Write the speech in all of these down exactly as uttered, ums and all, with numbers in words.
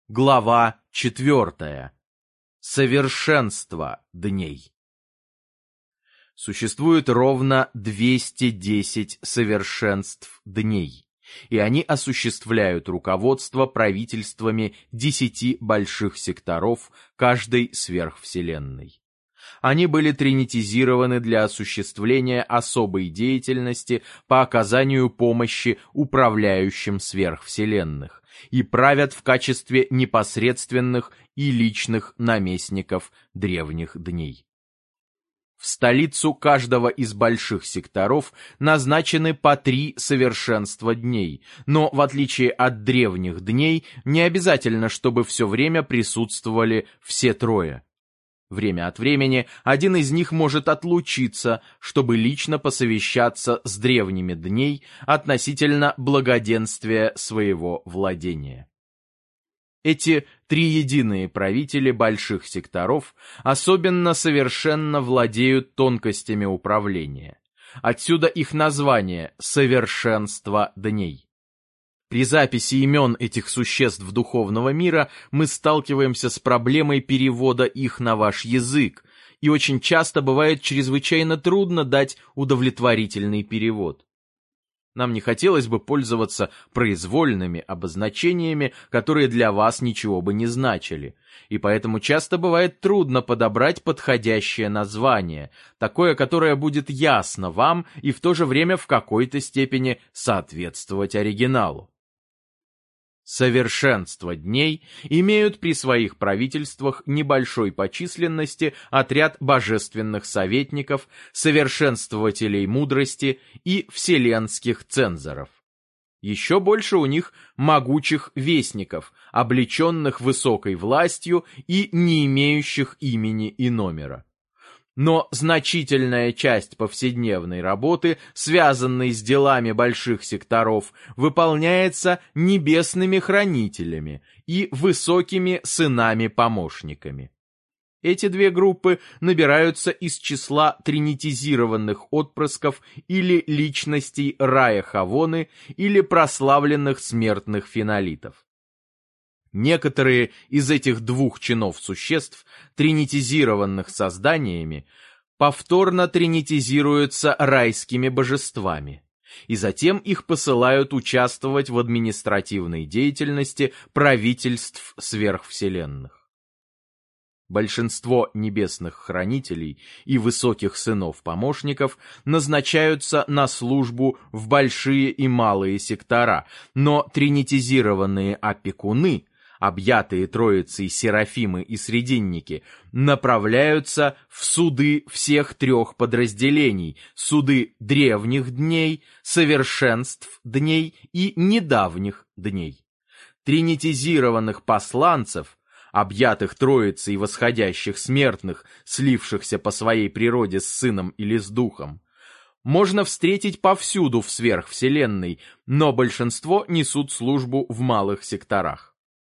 Глава четвертая. Совершенство дней. Существует ровно двести десять совершенств дней, и они осуществляют руководство правительствами десяти больших секторов каждой сверхвселенной. Они были тринитизированы для осуществления особой деятельности по оказанию помощи управляющим сверхвселенных и правят в качестве непосредственных и личных наместников древних дней. В столицу каждого из больших секторов назначены по три совершенства дней, но, в отличие от древних дней, не обязательно, чтобы все время присутствовали все трое. Время от времени один из них может отлучиться, чтобы лично посовещаться с древними дней относительно благоденствия своего владения. Эти триединые правители больших секторов особенно совершенно владеют тонкостями управления. Отсюда их название «Совершенство дней». При записи имен этих существ духовного мира мы сталкиваемся с проблемой перевода их на ваш язык, и очень часто бывает чрезвычайно трудно дать удовлетворительный перевод. Нам не хотелось бы пользоваться произвольными обозначениями, которые для вас ничего бы не значили, и поэтому часто бывает трудно подобрать подходящее название, такое, которое будет ясно вам и в то же время в какой-то степени соответствовать оригиналу. Совершенство дней имеют при своих правительствах небольшой по численности отряд божественных советников, совершенствователей мудрости и вселенских цензоров. Еще больше у них могучих вестников, облеченных высокой властью и не имеющих имени и номера. Но значительная часть повседневной работы, связанной с делами больших секторов, выполняется небесными хранителями и высокими сынами-помощниками. Эти две группы набираются из числа тринитизированных отпрысков или личностей рая Хавоны или прославленных смертных фенолитов. Некоторые из этих двух чинов существ, тринитизированных созданиями, повторно тринитизируются райскими божествами, и затем их посылают участвовать в административной деятельности правительств сверхвселенных. Большинство небесных хранителей и высоких сынов-помощников назначаются на службу в большие и малые сектора, но тринитизированные опекуны, объятые троицей серафимы и срединники, направляются в суды всех трех подразделений: суды древних дней, совершенств дней и недавних дней. Тринитизированных посланцев, объятых троицей восходящих смертных, слившихся по своей природе с сыном или с духом, можно встретить повсюду в сверхвселенной, но большинство несут службу в малых секторах.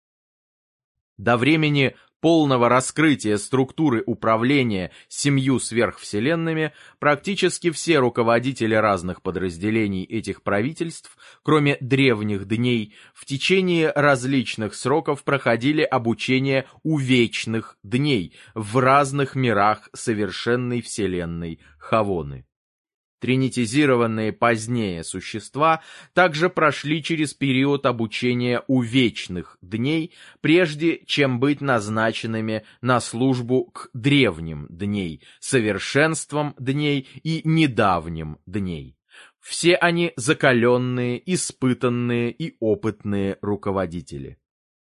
До времени полного раскрытия структуры управления семью сверхвселенными практически все руководители разных подразделений этих правительств, кроме древних дней, в течение различных сроков проходили обучение у вечных дней в разных мирах совершенной вселенной Хавоны. Тринитизированные позднее существа также прошли через период обучения у вечных дней, прежде чем быть назначенными на службу к древним дней, совершенствам дней и недавним дней. Все они закаленные, испытанные и опытные руководители.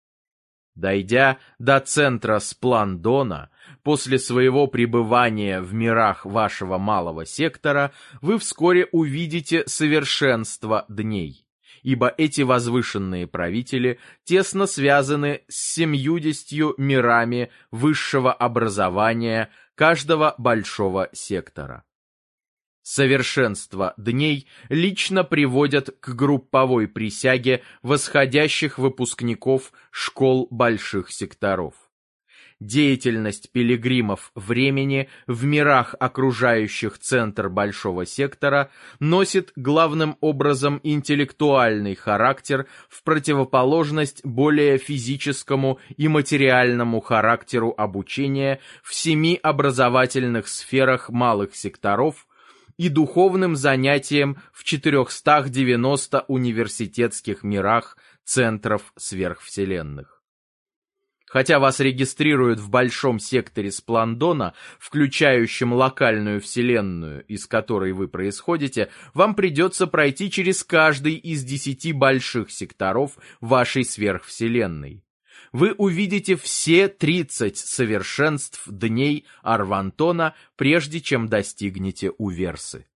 Дойдя до центра Спландона, после своего пребывания в мирах вашего малого сектора, вы вскоре увидите совершенство дней, ибо эти возвышенные правители тесно связаны с семьюдесятью мирами высшего образования каждого большого сектора. Совершенство дней лично приводят к групповой присяге восходящих выпускников школ больших секторов. Деятельность пилигримов времени в мирах, окружающих центр большого сектора, носит главным образом интеллектуальный характер в противоположность более физическому и материальному характеру обучения в семи образовательных сферах малых секторов и духовным занятиям в четырехстах девяноста университетских мирах центров сверхвселенных. Хотя вас регистрируют в большом секторе Спландона, включающем локальную вселенную, из которой вы происходите, вам придется пройти через каждый из десяти больших секторов вашей сверхвселенной. Вы увидите все тридцать совершенств дней Арвантона, прежде чем достигнете Уверсы.